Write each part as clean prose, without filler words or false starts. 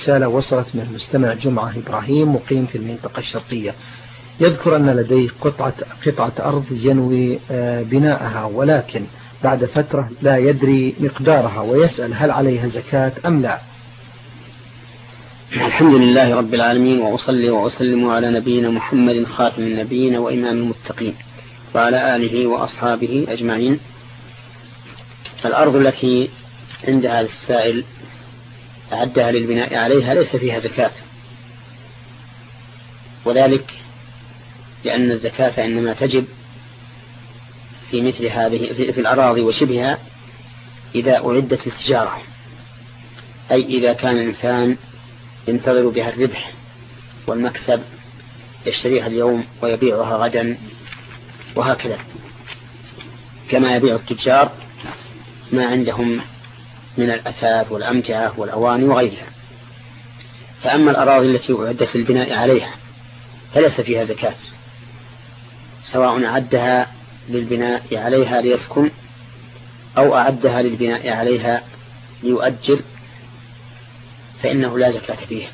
رسالة وصلت من المستمع جمعة إبراهيم مقيم في المنطقة الشرقية، يذكر أن لديه قطعة أرض ينوي بناءها، ولكن بعد فترة لا يدري مقدارها، ويسأل هل عليها زكاة أم لا. الحمد لله رب العالمين، وأصلي وأسلم على نبينا محمد خاتم النبيين وإمام المتقين وعلى آله وأصحابه أجمعين. الأرض التي عند هذا السائل أعدها للبناء عليها ليس فيها زكاة، وذلك لأن الزكاة إنما تجب في مثل هذه في الأراضي وشبهها إذا أعدت للتجارة، أي إذا كان الإنسان ينتظر بها الربح والمكسب، يشتريها اليوم ويبيعها غدا، وهكذا كما يبيع التجار ما عندهم من الأثاث والأمتعة والأواني وغيرها. فأما الأراضي التي أعدت للبناء عليها فليس فيها زكاة، سواء أعدها للبناء عليها ليسكن أو أعدها للبناء عليها ليؤجر، فإنه لا زكاة فيه.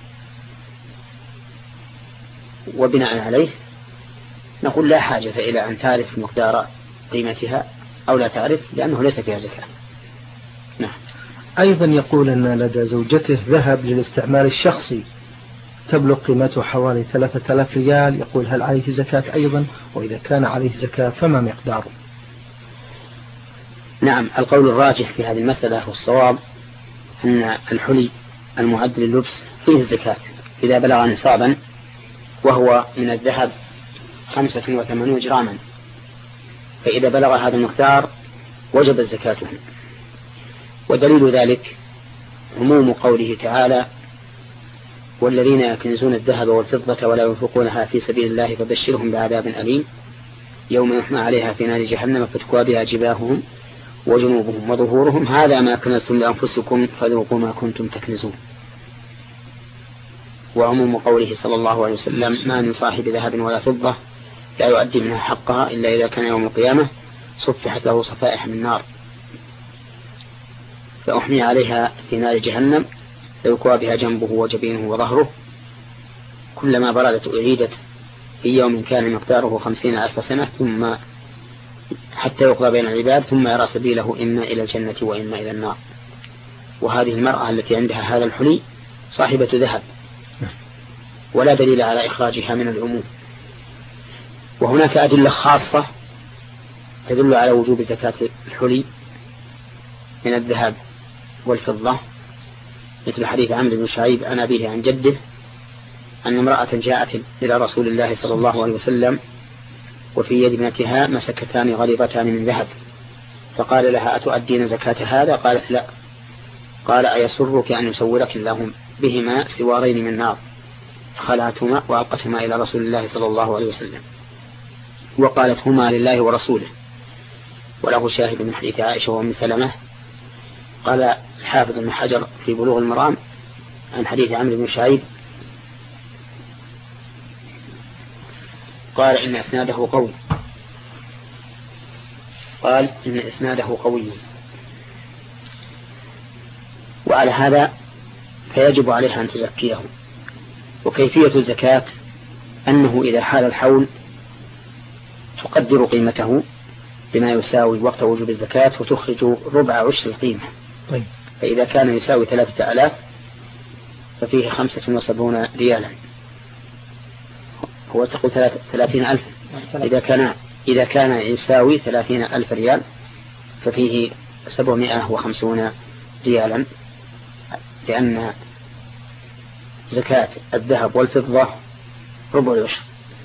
وبناء عليه نقول لا حاجة إلى أن تعرف مقدار قيمتها أو لا تعرف، لأنه ليس فيها زكاة. نعم. أيضا يقول أن لدى زوجته ذهب للاستعمال الشخصي تبلغ قيمته حوالي 3000 ريال، يقول هل عليه زكاة أيضا؟ وإذا كان عليه زكاة فما مقداره؟ نعم، القول الراجح في هذه المسألة والصواب أن الحلي المعد لللبس فيه الزكاة إذا بلغ نصابا، وهو من الذهب 85 جراما، فإذا بلغ هذا المقدار وجب الزكاة. ودليل ذلك عموم قوله تعالى: والذين يكنزون الذهب والفضة ولا ينفقونها في سبيل الله فبشرهم بعذاب أليم يوم يحمى عليها في نار جهنم فتكوى بها جباههم وجنوبهم وظهورهم هذا ما كنزتم لأنفسكم فذوقوا ما كنتم تكنزون. وعموم قوله صلى الله عليه وسلم: ما من صاحب ذهب ولا فضة لا يؤدي منها حقها إلا إذا كان يوم القيامة صفحت له صفائح من نار فأحمي عليها في نار جهنم فيكوى بها جنبه وجبينه وظهره كلما بردت أعيدت في يوم كان مقداره 50,000 سنة ثم حتى يقضى بين العباد ثم يرى سبيله إما إلى الجنة وإما إلى النار. وهذه المرأة التي عندها هذا الحلي صاحبة ذهب، ولا دليل على إخراجها من العموم. وهناك أدلة خاصة تدل على وجوب زكاة الحلي من الذهب والفضة، مثل حديث عمرو بن شعيب عن أبيه عن جده أن امرأة جاءت إلى رسول الله صلى الله عليه وسلم وفي يد ابنتها مسكتان غليظتان من ذهب، فقال لها: أتؤدين زكاة هذا؟ قالت: لا. قال: أيسرك أن يسورك الله بهما سوارين من نار؟ فخلعتهما وألقتهما إلى رسول الله صلى الله عليه وسلم وقالت: هما لله ورسوله. وله شاهد من حديث عائشة وأم سلمة. قال الحافظ بن حجر في بلوغ المرام عن حديث عمرو بن شعيب قال إن إسناده قوي. وعلى هذا فيجب عليها أن تزكيه. وكيفية الزكاة أنه إذا حال الحول تقدر قيمته بما يساوي وقت وجوب الزكاة وتخرج ربع عشر القيمة. طيب. فإذا كان يساوي 3000 ففيه 75 ريالا، هو تقول 30,000. إذا كان يساوي 30,000 ريال ففيه 750 ريالا، لأن زكاة الذهب والفضة ربع العشر.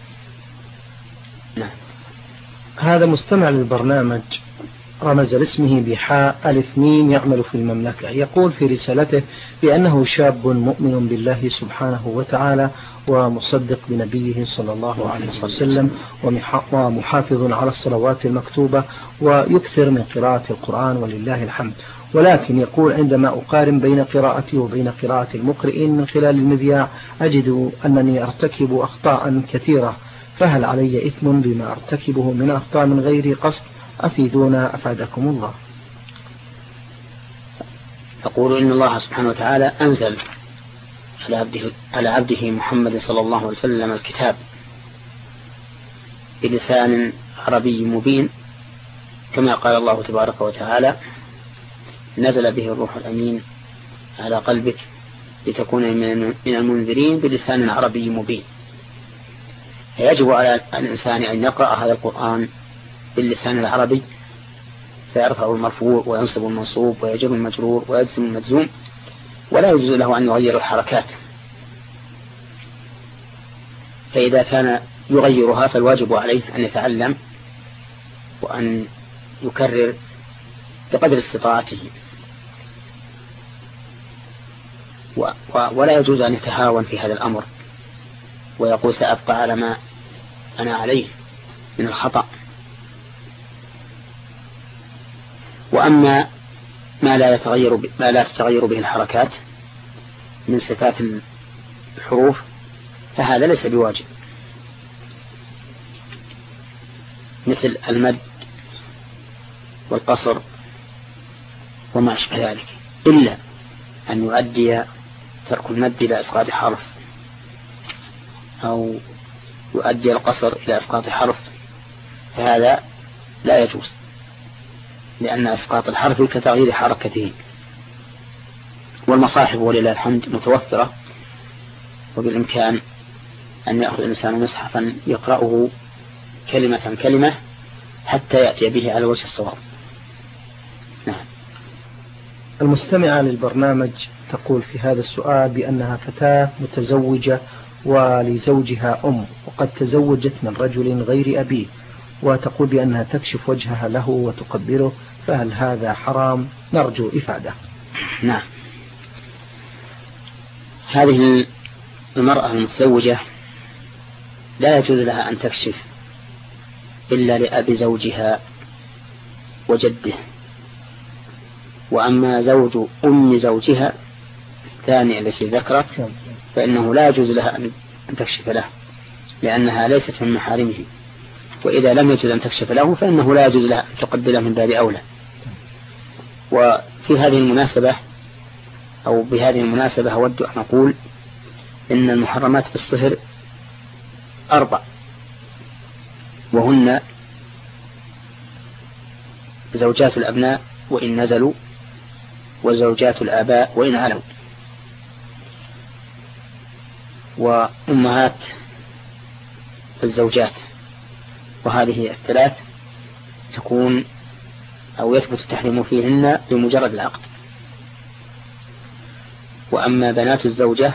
نعم. هذا مستمع للبرنامج رمز لاسمه بحاء ألف ميم يعمل في المملكة، يقول في رسالته بأنه شاب مؤمن بالله سبحانه وتعالى ومصدق بنبيه صلى الله عليه وسلم ومحافظ على الصلوات المكتوبة ويكثر من قراءة القرآن ولله الحمد، ولكن يقول عندما أقارن بين قراءتي وبين قراءة المقرئين من خلال المذياع أجد أنني أرتكب أخطاء كثيرة، فهل علي إثم بما أرتكبه من أخطاء من غير قصد؟ أفيدونا أفادكم الله. أقول إن الله سبحانه وتعالى أنزل على عبده محمد صلى الله عليه وسلم الكتاب بلسان عربي مبين، كما قال الله تبارك وتعالى: نزل به الروح الأمين على قلبك لتكون من المنذرين بلسان عربي مبين. فيجب على الإنسان أن يقرأ هذا القرآن باللسان العربي، فيرفع المرفوع وينصب المنصوب ويجر المجرور ويجزم المجزوم، ولا يجوز له أن يغير الحركات. فإذا كان يغيرها فالواجب عليه أن يتعلم وأن يكرر بقدر استطاعته، ولا يجوز أن يتهاون في هذا الأمر ويقول سأبقى على ما أنا عليه من الخطأ. وأما ما لا تتغير به الحركات من صفات الحروف فهذا ليس بواجب، مثل المد والقصر وما أشبه ذلك، إلا أن يؤدي ترك المد إلى إسقاط حرف أو يؤدي القصر إلى إسقاط حرف، فهذا لا يجوز، لأن إسقاط الحرف كتغيير حركته. والمصاحف ولله الحمد متوفرة، وبالإمكان أن يأخذ الإنسان مصحفا يقرأه كلمة كلمة حتى يأتي به على وجه الصواب. نعم. المستمعة للبرنامج تقول في هذا السؤال بأنها فتاة متزوجة ولزوجها أم، وقد تزوجت من رجل غير أبيه، وتقول بأنها تكشف وجهها له وتقبله، فهل هذا حرام؟ نرجو إفادة. نعم. هذه المرأة المتزوجة لا يجوز لها أن تكشف إلا لأبي زوجها وجده، وأما زوج أم زوجها الثانية التي ذكرت فإنه لا يجوز لها أن تكشف له، لأنها ليست من محارمه، وإذا لم يجوز أن تكشف له فإنه لا يجوز لها أن تقبله من باب أولى. وفي هذه المناسبة أو بهذه المناسبة أود أن أقول إن المحرمات في الصهر 4، وهن زوجات الأبناء وإن نزلوا، وزوجات الآباء وإن علوا، وأمهات الزوجات، وهذه الثلاث تكون أو يثبت التحريم فيهن بمجرد العقد. وأما بنات الزوجة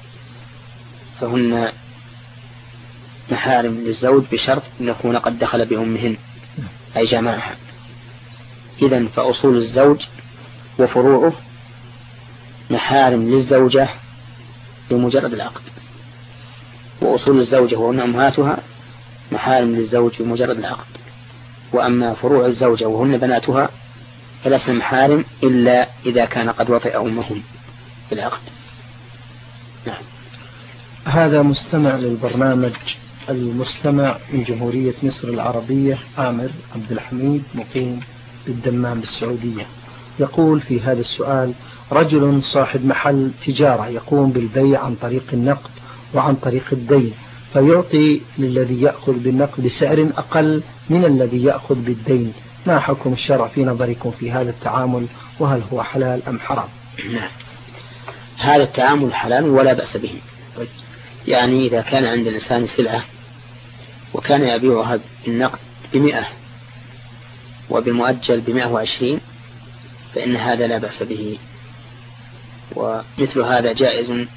فهن محارم للزوج بشرط أن يكون قد دخل بأمهن أي جماعها. إذن فأصول الزوج وفروعه محارم للزوجة بمجرد العقد، وأصول الزوجة وهن أمهاتها محارم للزوج بمجرد العقد، وأما فروع الزوجة وهن بناتها فلسن محارم إلا إذا كان قد وطئ أمهم بالعقد. نعم. هذا مستمع للبرنامج، المستمع من جمهورية مصر العربية عامر عبد الحميد، مقيم بالدمام بالسعودية، يقول في هذا السؤال: رجل صاحب محل تجارة يقوم بالبيع عن طريق النقد وعن طريق الدين، فيعطي للذي يأخذ بالنقد بسعر أقل من الذي يأخذ بالدين، ما حكم الشرع في نظركم في هذا التعامل، وهل هو حلال أم حرام؟ نعم. هذا التعامل حلال ولا بأس به، يعني إذا كان عند الإنسان سلعة وكان يبيعها بالنقد ب100 وبالمؤجل ب120 فإن هذا لا بأس به، ومثل هذا جائز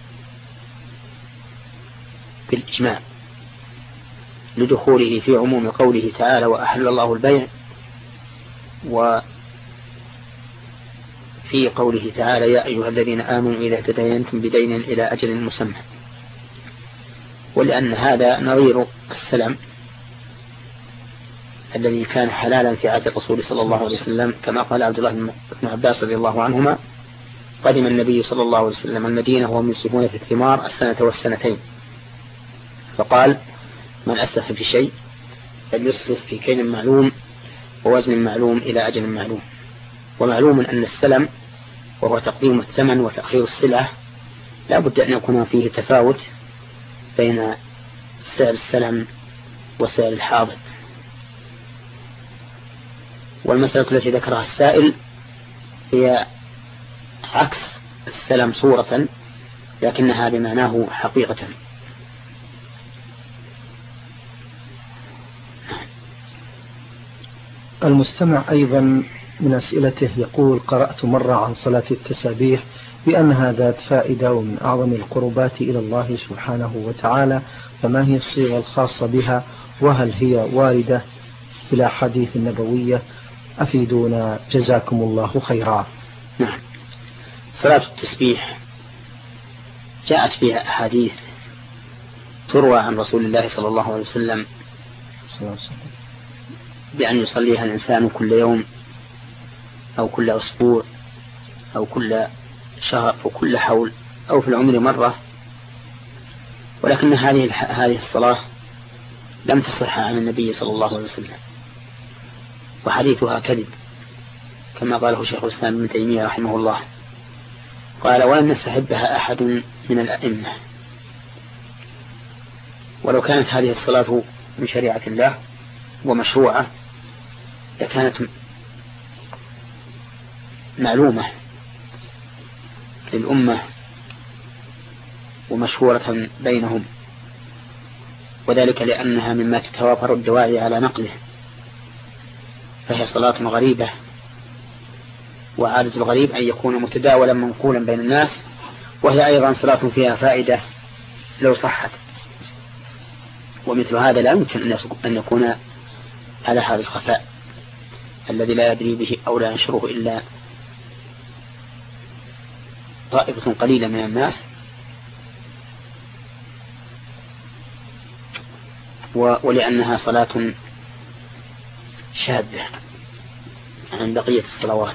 بالإجماع لدخوله في عموم قوله تعالى: وأحل الله البيع، وفي قوله تعالى: يا أيها الذين آمنوا إذا تداينتم بدين إلى أجل مسمى. ولأن هذا نظير السلم الذي كان حلالا في عهد الرسول صلى الله عليه وسلم، كما قال عبد الله بن عباس رضي الله عنهما: قدم النبي صلى الله عليه وسلم المدينة وهم يسلفون في الثمار السنة والسنتين، فقال: من أسلف في شيء فليسلف في كيل معلوم ووزن معلوم إلى أجل معلوم. ومعلوم أن السلم وهو تقديم الثمن وتأخير السلعة لا بد أن يكون فيه تفاوت بين سعر السلم وسعر الحاضر. والمسألة التي ذكرها السائل هي عكس السلم صورة لكنها بمعناه حقيقة. المستمع أيضا من أسئلته يقول: قرأت مرة عن صلاة التسابيح بأنها ذات فائدة ومن أعظم القربات إلى الله سبحانه وتعالى، فما هي الصيغة الخاصة بها، وهل هي واردة في الأحاديث النبوية؟ أفيدونا جزاكم الله خيرا. نعم، صلاة التسبيح جاءت فيها أحاديث تروى عن رسول الله صلى الله عليه وسلم بأن يصليها الإنسان كل يوم أو كل أسبوع أو كل شهر أو كل حول أو في العمر مرة، ولكن هذه الصلاة لم تصح عن النبي صلى الله عليه وسلم، وحديثها كذب كما قاله شيخ الإسلام ابن تيمية رحمه الله، قال: ولم يستحبها أحد من الأئمة. ولو كانت هذه الصلاة من شريعة الله ومشروعة لكانت معلومة للأمة ومشهورة بينهم، وذلك لأنها مما تتوافر الدواعي على نقله، فهي صلاة غريبة، وعادة الغريب أن يكون متداولا منقولا بين الناس، وهي أيضا صلاة فيها فائدة لو صحت، ومثل هذا لا يمكن أن يكون على هذا الخفاء الذي لا يدري به أو لا ينشره إلا طائفة قليلة من الناس، ولأنها صلاة شاذة عن بقية الصلوات.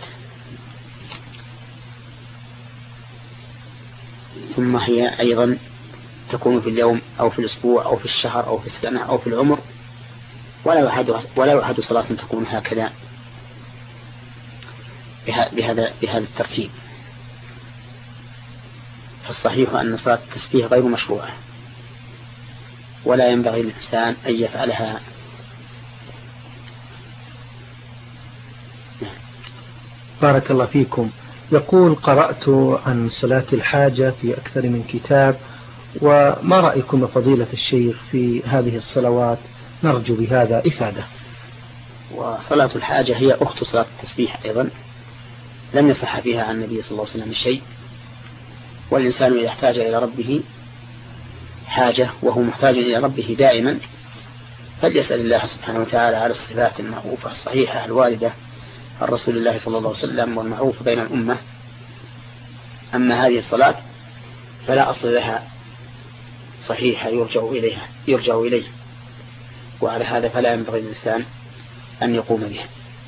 ثم هي أيضا تكون في اليوم أو في الأسبوع أو في الشهر أو في السنة أو في العمر، ولا يوحد صلاة تكون هكذا بهذا الترتيب. فالصحيح أن صلاة التسبيح غير مشروعة، ولا ينبغي للإنسان أن يفعلها. بارك الله فيكم. يقول: قرأت عن صلاة الحاجة في أكثر من كتاب، وما رأيكم بفضيلة الشيخ في هذه الصلوات؟ نرجو بهذا إفادة. وصلاة الحاجة هي أخت صلاة التسبيح أيضا، لم يصح فيها عن النبي صلى الله عليه وسلم شيء، والإنسان إذا احتاج إلى ربه حاجة وهو محتاج إلى ربه دائما فليسأل الله سبحانه وتعالى على الصفات المعروفة الصحيحة الواردة عن رسول الله صلى الله عليه وسلم والمعروفة بين الأمة. أما هذه الصلاة فلا أصل لها صحيحة يرجع إليه، وعلى هذا فلا ينبغي للإنسان أن يقوم بها.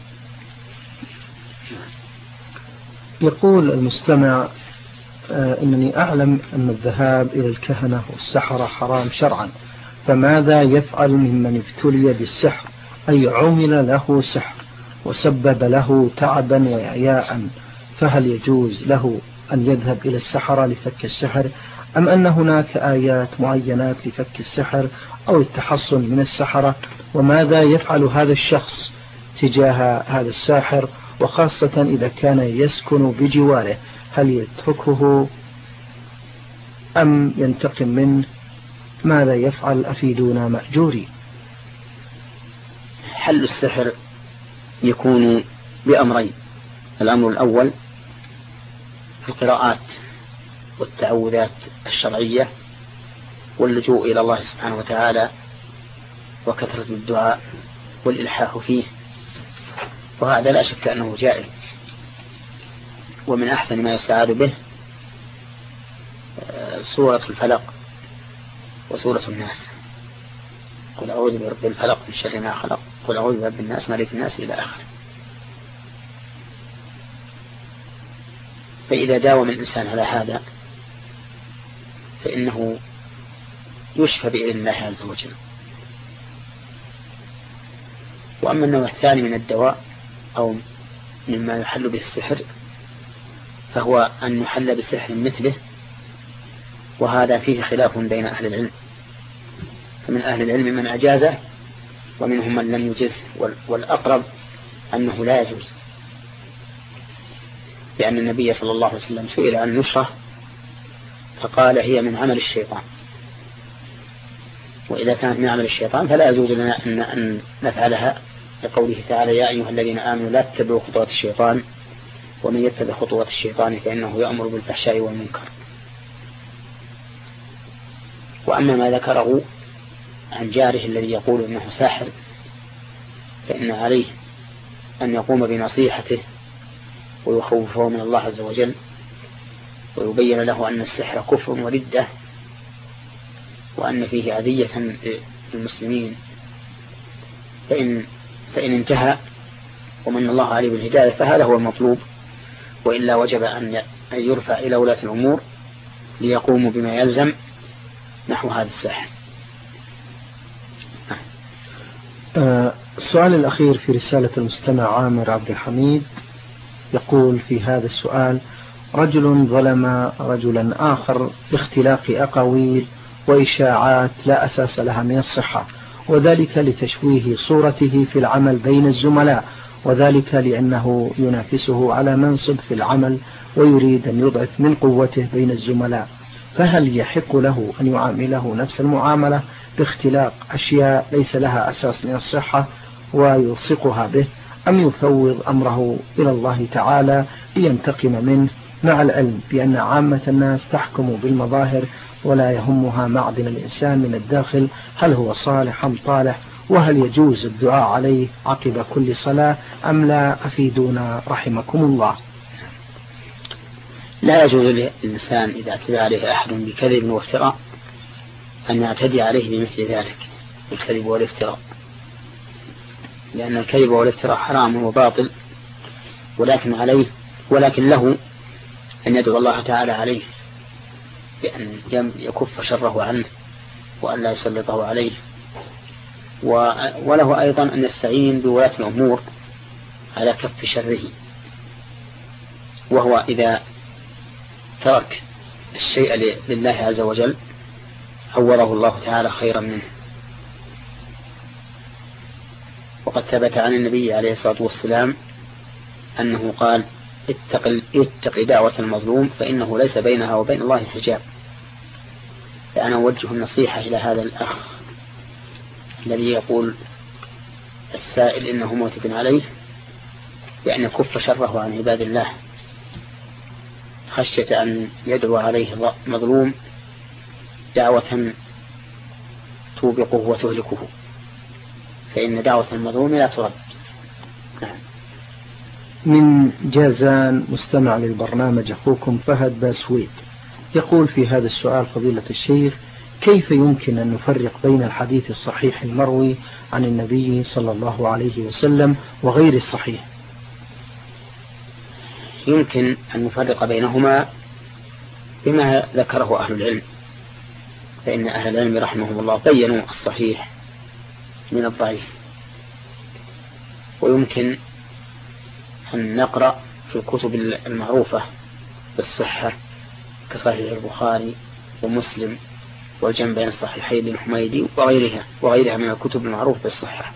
يقول المستمع: إنني أعلم أن الذهاب إلى الكهنة والسحرة حرام شرعا، فماذا يفعل ممن ابتلي بالسحر، أي عمل له سحر وسبب له تعبا وإعياء، فهل يجوز له أن يذهب إلى السحرة لفك السحر، أم أن هناك آيات معينات لفك السحر أو التحصن من السحرة؟ وماذا يفعل هذا الشخص تجاه هذا الساحر، وخاصة إذا كان يسكن بجواره، هل يتركه أم ينتقم منه؟ ماذا يفعل؟ أفيدونا مأجوري. حل السحر يكون بأمرين: الأمر الأول القراءات والتعوذات الشرعية واللجوء إلى الله سبحانه وتعالى وكثرة الدعاء والإلحاح فيه، وهذا لا شك أنه جائز، ومن أحسن ما يستعاذ به سورة الفلق وسورة الناس: قل أعوذ برب الفلق من شر ما خلق، قل أعوذ برب الناس ملك الناس إلى آخره. فإذا داوم الإنسان على هذا فإنه يشفى بإذن الله عز وجل. وأما النوع الثاني من الدواء أو مما يحل به السحر فهو أن يحل بسحر مثله وهذا فيه خلاف بين أهل العلم، فمن أهل العلم من أجازه ومنهم من لم يجزه، والأقرب أنه لا يجوز، لأن النبي صلى الله عليه وسلم سئل عن النشرة فقال هي من عمل الشيطان، وإذا كانت من عمل الشيطان فلا يجوز لنا أن نفعلها، لقوله تعالى يا أيها الذين آمنوا لا تتبعوا خطوات الشيطان ومن يتبع خطوات الشيطان فإنه يأمر بالفحشاء والمنكر. وأما ما ذكره عن جاره الذي يقول إنه ساحر فإن عليه أن يقوم بنصيحته ويخوفه من الله عز وجل ويبين له أن السحر كفر وردة وأن فيه أذية للمسلمين، فإن انتهى ومن الله عليه بالهداية فهذا هو المطلوب، وإلا وجب أن يرفع إلى ولاة الأمور ليقوموا بما يلزم نحو هذا الساحر. السؤال الأخير في رسالة المستمع عامر عبد الحميد يقول في هذا السؤال: رجل ظلم رجلا آخر باختلاق أقاويل وإشاعات لا أساس لها من الصحة، وذلك لتشويه صورته في العمل بين الزملاء، وذلك لأنه ينافسه على منصب في العمل ويريد أن يضعف من قوته بين الزملاء، فهل يحق له أن يعامله نفس المعاملة باختلاق أشياء ليس لها أساس من الصحة ويلصقها به، أم يفوض أمره إلى الله تعالى لينتقم منه، مع العلم بأن عامة الناس تحكم بالمظاهر ولا يهمها معدن الإنسان من الداخل هل هو صالح أم طالح، وهل يجوز الدعاء عليه عقب كل صلاة أم لا؟ أفيدونا رحمكم الله. لا يجوز للإنسان إذا اعتدى عليه أحد بكذب وافتراء أن يعتدي عليه بمثل ذلك بالكذب والافتراء، لأن الكذب والافتراء حرام وباطل، ولكن له أن يدعو الله تعالى عليه بأن يكف شره عنه وأن لا يسلطه عليه، وله أيضا أن يستعين بولاة الأمور على كف شره، وهو إذا ترك الشيء لله عز وجل عوضه الله تعالى خيرا منه. وقد ثبت عن النبي عليه الصلاة والسلام أنه قال اتق دعوة المظلوم فإنه ليس بينها وبين الله حجاب. فأنا أوجه النصيحة إلى هذا الأخ الذي يقول السائل إنه معتد عليه بأن يكف شره عن عباد الله خشية أن يدعو عليه مظلوم دعوة توبقه وتهلكه، فإن دعوة المظلوم لا ترد. من جازان مستمع للبرنامج أخوكم فهد باسويد يقول في هذا السؤال: فضيلة الشيخ، كيف يمكن أن نفرق بين الحديث الصحيح المروي عن النبي صلى الله عليه وسلم وغير الصحيح؟ يمكن أن نفرق بينهما بما ذكره أهل العلم، فإن أهل العلم رحمهم الله بينوا الصحيح من الضعيف، ويمكن أن نقرأ في الكتب المعروفة بالصحة كصحيح البخاري ومسلم والجمع بين الصحيحين للحميدي وغيرها من الكتب المعروفة بالصحة.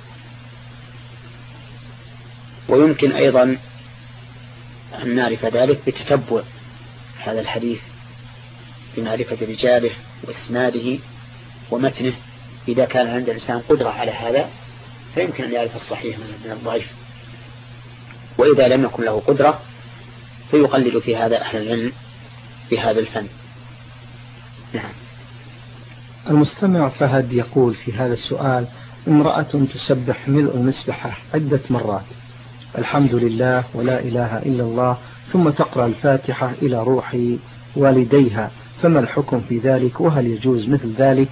ويمكن أيضا أن نعرف ذلك بتتبع هذا الحديث بمعرفة رجاله وإسناده ومتنه. إذا كان عند الإنسان قدرة على هذا فيمكن أن يعرف الصحيح من الضعيف، وإذا لم يكن له قدرة فيقلد في هذا أهل العلم في هذا الفن. نعم. المستمع فهد يقول في هذا السؤال: امرأة تسبح ملء المسبحة عدة مرات الحمد لله ولا إله إلا الله، ثم تقرأ الفاتحة إلى روح والديها، فما الحكم في ذلك، وهل يجوز مثل ذلك؟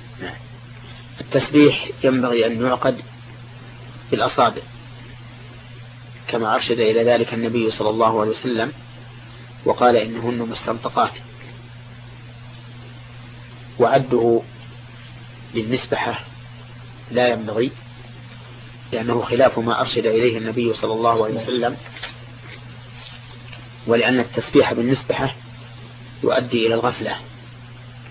التسبيح ينبغي أن يعقد بالأصابع كما أرشد إلى ذلك النبي صلى الله عليه وسلم وقال إنهن مستنطقات، وعده للمسبحة لا ينبغي لأنه خلاف ما أرشد إليه النبي صلى الله عليه وسلم، ولأن التسبيح بالمسبحة يؤدي إلى الغفلة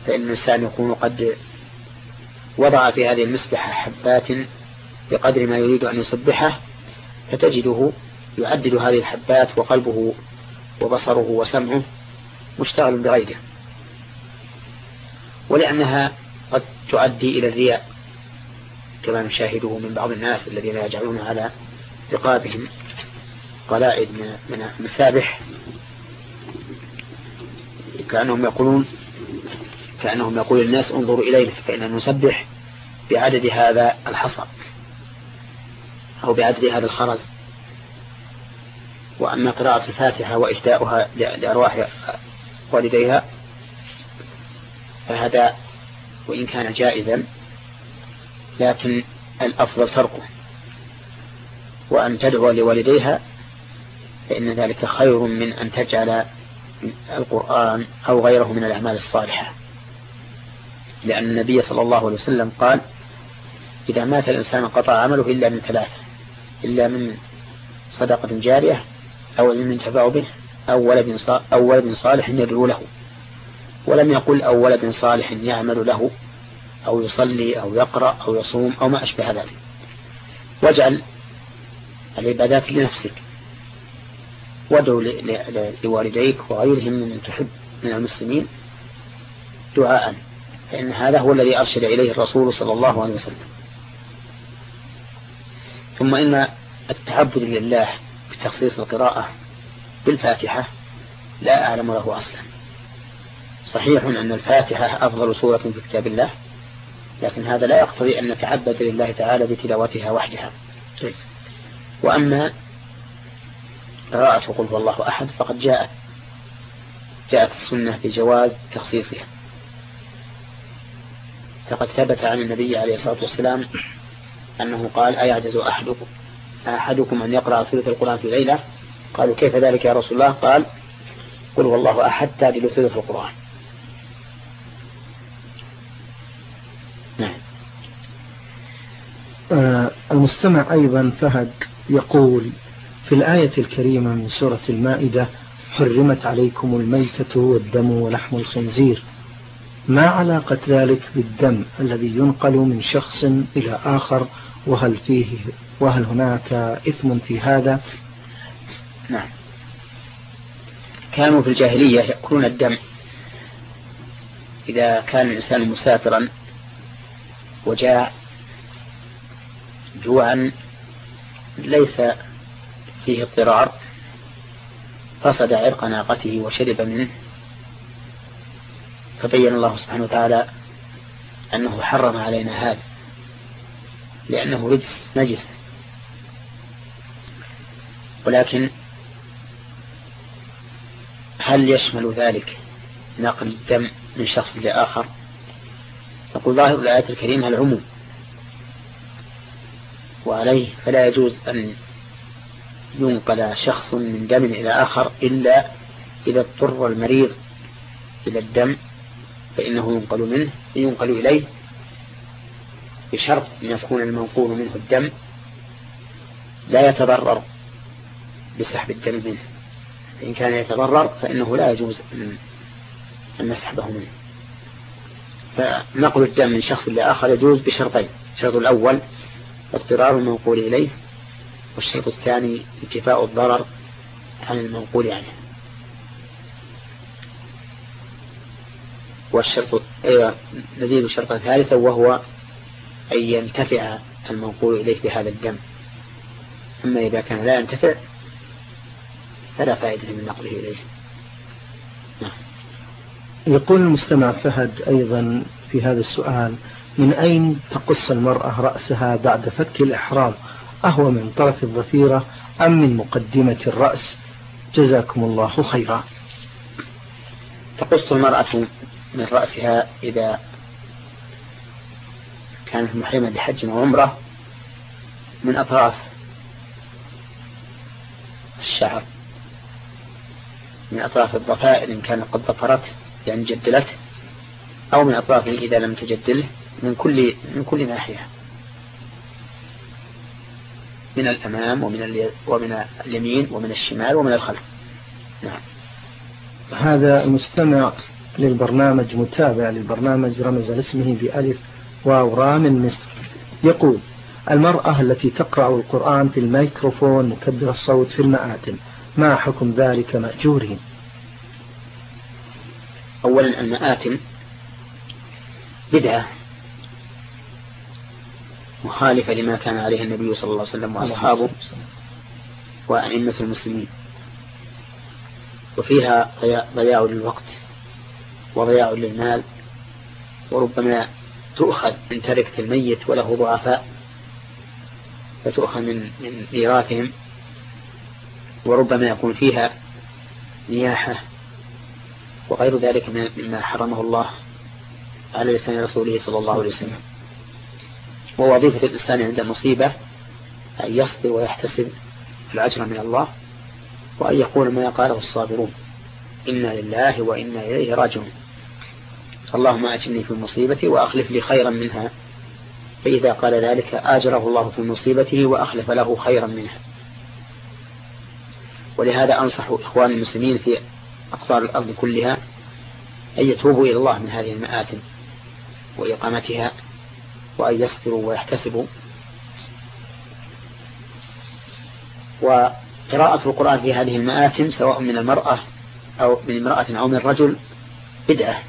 فإن الإنسان يكون قد وضع في هذه المسبحة حبات بقدر ما يريد أن يسبحه، فتجده يعدد هذه الحبات وقلبه وبصره وسمعه مشتغل بغيره، ولأنها قد تؤدي إلى الرياء كما نشاهده من بعض الناس الذين يجعلون على رقابهم قلائد من المسابح كأنهم يقول الناس انظروا إلينا، فإننا نسبح بعدد هذا الحصى أو بعدد هذا الخرز. وأما قراءة الفاتحة وإهداؤها لأرواح والديها فهذا وإن كان جائزا لكن الأفضل تركه، وأن تدعو لوالديها فإن ذلك خير من أن تجعل القرآن أو غيره من الأعمال الصالحة، لأن النبي صلى الله عليه وسلم قال إذا مات الإنسان قطع عمله إلا من ثلاثة: إلا من صدقة جارية أو علم ينتفع به أو ولد صالح يدعو له، ولم يقل أو ولد صالح يعمل له أو يصلي أو يقرأ أو يصوم أو ما أشبه ذلك. واجعل العبادات لنفسك، وادعو لوالديك وغيرهم من تحب من المسلمين دعاء، فإن هذا هو الذي أرشد إليه الرسول صلى الله عليه وسلم. ثم إن التعبد لله بتخصيص القراءة بالفاتحة لا أعلم له أصلا. صحيح أن الفاتحة أفضل سورة في كتاب الله، لكن هذا لا يقتضي أن نتعبد لله تعالى بتلاوتها وحدها. وأما قراءة قل هو الله أحد فقد جاءت السنة بجواز تخصيصها، فقد ثبت عن النبي عليه الصلاة والسلام أنه قال أيعجز أحدكم أن يقرأ ثلث القرآن في ليلة؟ قالوا كيف ذلك يا رسول الله؟ قال قل هو الله أحد تعدل ثلث القرآن. نعم. المستمع أيضا فهد يقول في الآية الكريمة من سورة المائدة حرمت عليكم الميتة والدم ولحم الخنزير، ما علاقة ذلك بالدم الذي ينقل من شخص إلى آخر، وهل هناك إثم في هذا؟ نعم. كانوا في الجاهلية يأكلون الدم إذا كان الإنسان مسافرا وجاء جوعا ليس فيه اضطرار فصد عرق ناقته وشرب منه، فبين الله سبحانه وتعالى أنه حرم علينا هذا لأنه رجس نجس. ولكن هل يشمل ذلك نقل الدم من شخص لآخر؟ نقول ظاهر الآية الكريمة العموم، وعليه فلا يجوز أن ينقل شخص من دم إلى آخر إلا إذا اضطر المريض إلى الدم فإنه ينقل إليه بشرط أن يكون المنقول منه الدم لا يتضرر بسحب الدم منه، فإن كان يتضرر فإنه لا يجوز أن نسحبه منه. فنقل الدم من شخص لآخر يجوز بشرطين: الشرط الأول اضطرار المنقول إليه، والشرط الثاني انتفاء الضرر عن المنقول عنه. والشرط نزيد شرطا ثالثا وهو أن ينتفع المنقول إليه بهذا الدم، أما إذا كان لا ينتفع فلا فائدة من نقله إليه. يقول المستمع فهد أيضا في هذا السؤال: من أين تقص المرأة رأسها بعد فك الإحرام؟ أهو من طرف الضفيرة أم من مقدمة الرأس؟ جزاكم الله خيرا. تقص المرأة من رأسها إذا كانت محرمة بحج وعمرة من أطراف الشعر، من أطراف الضفائر إن كانت قد ضفرت يعني جدلت، أو من أطرافه إذا لم تجدله، من كل ناحية، من الأمام ومن اليمين ومن الشمال ومن الخلف. نعم. هذا المستمع للبرنامج، متابع للبرنامج، رمز لاسمه بألف واو را من مصر، يقول: المرأة التي تقرأ القرآن في الميكروفون مكبر الصوت في المآتم، ما حكم ذلك مأجورين؟ أولا المآتم بدعة مخالفة لما كان عليه النبي صلى الله عليه وسلم وأصحابه وأئمة المسلمين، وفيها ضياع للوقت وضياع للمال، وربما تؤخذ من تركة الميت وله ضعفاء فتؤخذ من ميراثهم، وربما يكون فيها نياحة وغير ذلك مما حرمه الله على لسان رسوله صلى الله عليه وسلم. ووظيفة الإنسان عند المصيبة أن يصبر ويحتسب الأجر من الله، وأن يقول ما قاله الصابرون: إنا لله وإنا إليه راجعون، اللهم أجرني في مصيبتي وأخلف لي خيرا منها. فإذا قال ذلك آجره الله في مصيبته وأخلف له خيرا منها. ولهذا أنصح إخوان المسلمين في أقطار الأرض كلها أن يتوبوا إلى الله من هذه المآتم وإقامتها، وأن يصبروا ويحتسبوا. وقراءة القرآن في هذه المآتم سواء من المرأة أو من امرأة أو من رجل بدعة،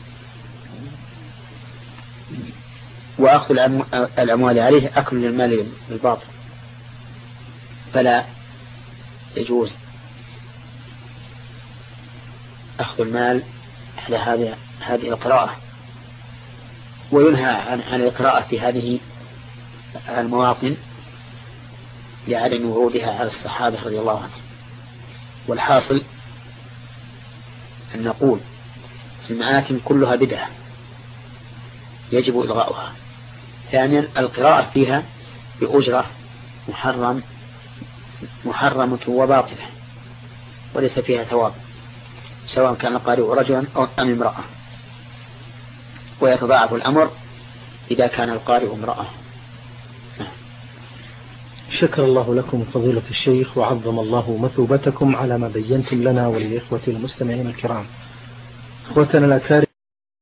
وأخذ الأموال عليه أكل للمال بالباطل، فلا يجوز أخذ المال على هذه القراءة. وينهى عن القراءة في هذه المواطن لعدم ورودها على الصحابة رضي الله عنهم. والحاصل أن نقول المآتم كلها بدعة يجب إلغاؤها. ثانيا القراءة فيها بأجرة محرمة وباطلة وليس فيها ثواب، سواء كان القارئ رجلا أو أم امرأة، ويتضاعف الأمر إذا كان القارئ امرأة. شكر الله لكم فضيلة الشيخ، وعظم الله مثوبتكم على ما بينتم لنا وللإخوة المستمعين الكرام. إخوتنا الأكارم،